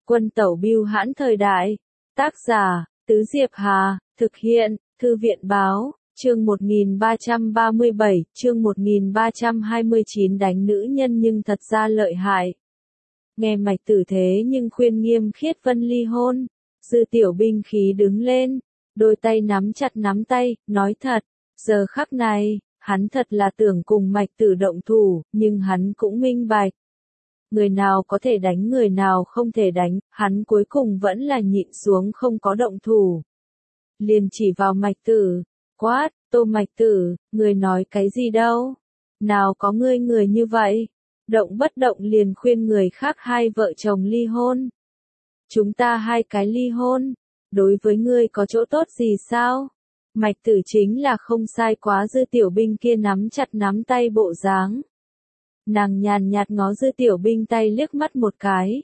Quân tẩu bưu hãn thời đại. Tác giả, Tứ Diệp Hà, thực hiện, Thư viện báo, chương 1337, chương 1329 đánh nữ nhân nhưng thật ra lợi hại. Nghe Mạch Tử thế nhưng khuyên Nghiêm Khiết Vân ly hôn. Dư Tiểu Binh khí đứng lên, đôi tay nắm chặt nắm tay, nói thật, giờ khắc này, hắn thật là tưởng cùng Mạch Tử động thủ, nhưng hắn cũng minh bạch. Người nào có thể đánh người nào không thể đánh, hắn cuối cùng vẫn là nhịn xuống không có động thủ. Liền chỉ vào Mạch Tử, quát, Tô Mạch Tử, người nói cái gì đâu? Nào có ngươi người như vậy? Động bất động liền khuyên người khác hai vợ chồng ly hôn. Chúng ta hai cái ly hôn, đối với ngươi có chỗ tốt gì sao? Mạch Tử chính là không sai quá. Dư Tiểu Binh kia nắm chặt nắm tay bộ dáng. Nàng nhàn nhạt ngó Dư Tiểu Binh tay liếc mắt một cái.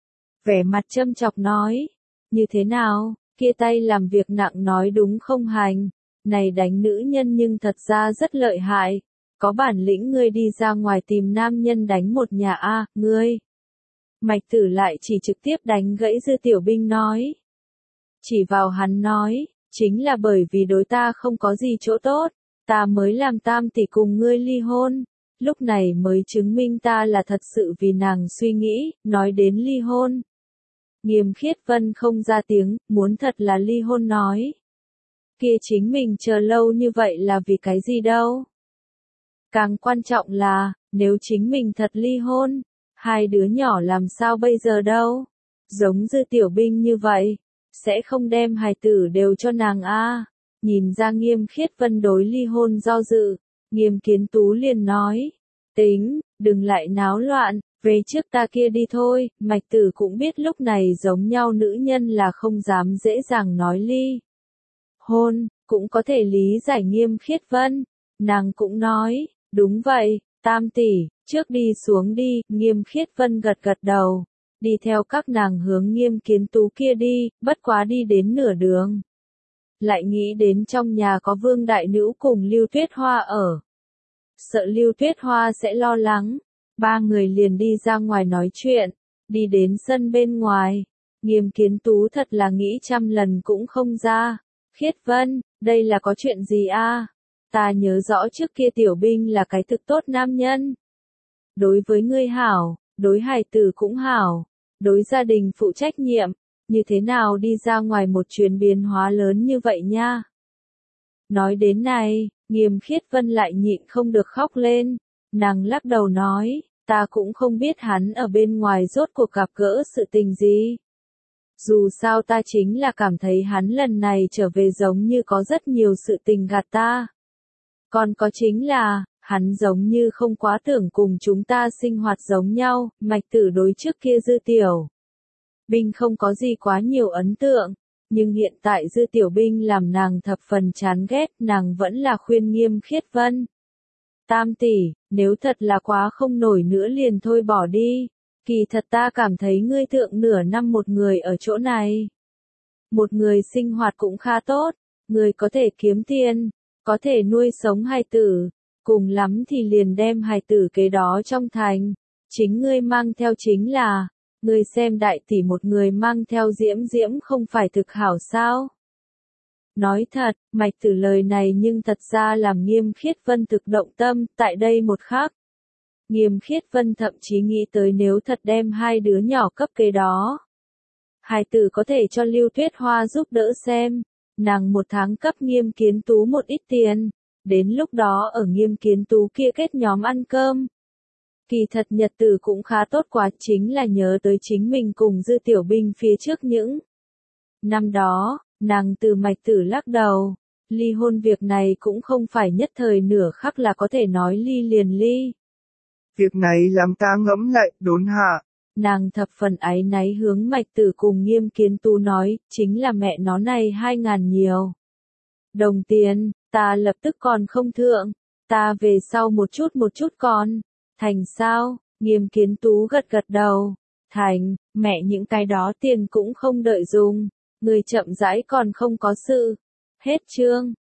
Vẻ mặt châm chọc nói, như thế nào, kia tay làm việc nặng nói đúng không hành, này đánh nữ nhân nhưng thật ra rất lợi hại, có bản lĩnh ngươi đi ra ngoài tìm nam nhân đánh một nhà a, ngươi. Mạch Tử lại chỉ trực tiếp đánh gãy Dư Tiểu Binh nói. Chỉ vào hắn nói, chính là bởi vì đối ta không có gì chỗ tốt, ta mới làm tam tỷ cùng ngươi ly hôn. Lúc này mới chứng minh ta là thật sự vì nàng suy nghĩ, nói đến ly hôn. Nghiêm Khiết Vân không ra tiếng, muốn thật là ly hôn nói. Kia chính mình chờ lâu như vậy là vì cái gì đâu. Càng quan trọng là, nếu chính mình thật ly hôn, hai đứa nhỏ làm sao bây giờ đâu. Giống Dư Tiểu Binh như vậy, sẽ không đem hài tử đều cho nàng a. Nhìn ra Nghiêm Khiết Vân đối ly hôn do dự. Nghiêm Kiến Tú liền nói, tính, đừng lại náo loạn, về trước ta kia đi thôi. Mạch Tử cũng biết lúc này giống nhau nữ nhân là không dám dễ dàng nói ly hôn, cũng có thể lý giải Nghiêm Khiết Vân. Nàng cũng nói, đúng vậy, tam tỷ, trước đi xuống đi. Nghiêm Khiết Vân gật gật đầu, đi theo các nàng hướng Nghiêm Kiến Tú kia đi, bất quá đi đến nửa đường. Lại nghĩ đến trong nhà có Vương Đại Nữ cùng Lưu Tuyết Hoa ở. Sợ Lưu Tuyết Hoa sẽ lo lắng, ba người liền đi ra ngoài nói chuyện, đi đến sân bên ngoài. Nghiêm Kiến Tú thật là nghĩ trăm lần cũng không ra. Khiết Vân, đây là có chuyện gì a? Ta nhớ rõ trước kia Tiểu Binh là cái thực tốt nam nhân. Đối với ngươi hảo, đối hài tử cũng hảo, đối gia đình phụ trách nhiệm, như thế nào đi ra ngoài một chuyến biến hóa lớn như vậy nha. Nói đến này, Nghiêm Khiết Vân lại nhịn không được khóc lên, nàng lắc đầu nói, ta cũng không biết hắn ở bên ngoài rốt cuộc gặp gỡ sự tình gì. Dù sao ta chính là cảm thấy hắn lần này trở về giống như có rất nhiều sự tình gạt ta. Còn có chính là, hắn giống như không quá tưởng cùng chúng ta sinh hoạt giống nhau. Mạch Tử đối trước kia Dư Tiểu Binh không có gì quá nhiều ấn tượng. Nhưng hiện tại Dư Tiểu Binh làm nàng thập phần chán ghét, nàng vẫn là khuyên Nghiêm Khiết Vân. Tam tỷ, nếu thật là quá không nổi nữa liền thôi bỏ đi. Kỳ thật ta cảm thấy ngươi thượng nửa năm một người ở chỗ này. Một người sinh hoạt cũng khá tốt, người có thể kiếm tiền, có thể nuôi sống hài tử, cùng lắm thì liền đem hài tử kế đó trong thành. Chính ngươi mang theo chính là, ngươi xem đại tỷ một người mang theo Diễm Diễm không phải thực hảo sao? Nói thật, Mạch Tử lời này nhưng thật ra làm Nghiêm Khiết Vân thực động tâm, tại đây một khắc. Nghiêm Khiết Vân thậm chí nghĩ tới nếu thật đem hai đứa nhỏ cấp kế đó. Hài tử có thể cho Lưu Tuyết Hoa giúp đỡ xem, nàng một tháng cấp Nghiêm Kiến Tú một ít tiền, đến lúc đó ở Nghiêm Kiến Tú kia kết nhóm ăn cơm. Kỳ thật nhật tử cũng khá tốt quá, chính là nhớ tới chính mình cùng Dư Tiểu Binh phía trước những năm đó, nàng từ Mạch Tử lắc đầu, ly hôn việc này cũng không phải nhất thời nửa khắc là có thể nói ly liền ly. Việc này làm ta ngẫm lại, đốn hạ. Nàng thập phần áy náy hướng Mạch Tử cùng Nghiêm Kiến Tú nói, chính là mẹ nó này 2.000 nhiều đồng tiền, ta lập tức còn không thượng, ta về sau một chút còn. Thành sao? Nghiêm Kiến Tú gật gật đầu. Thành, mẹ những cái đó tiền cũng không đợi dùng. Người chậm rãi còn không có sự. Hết chương.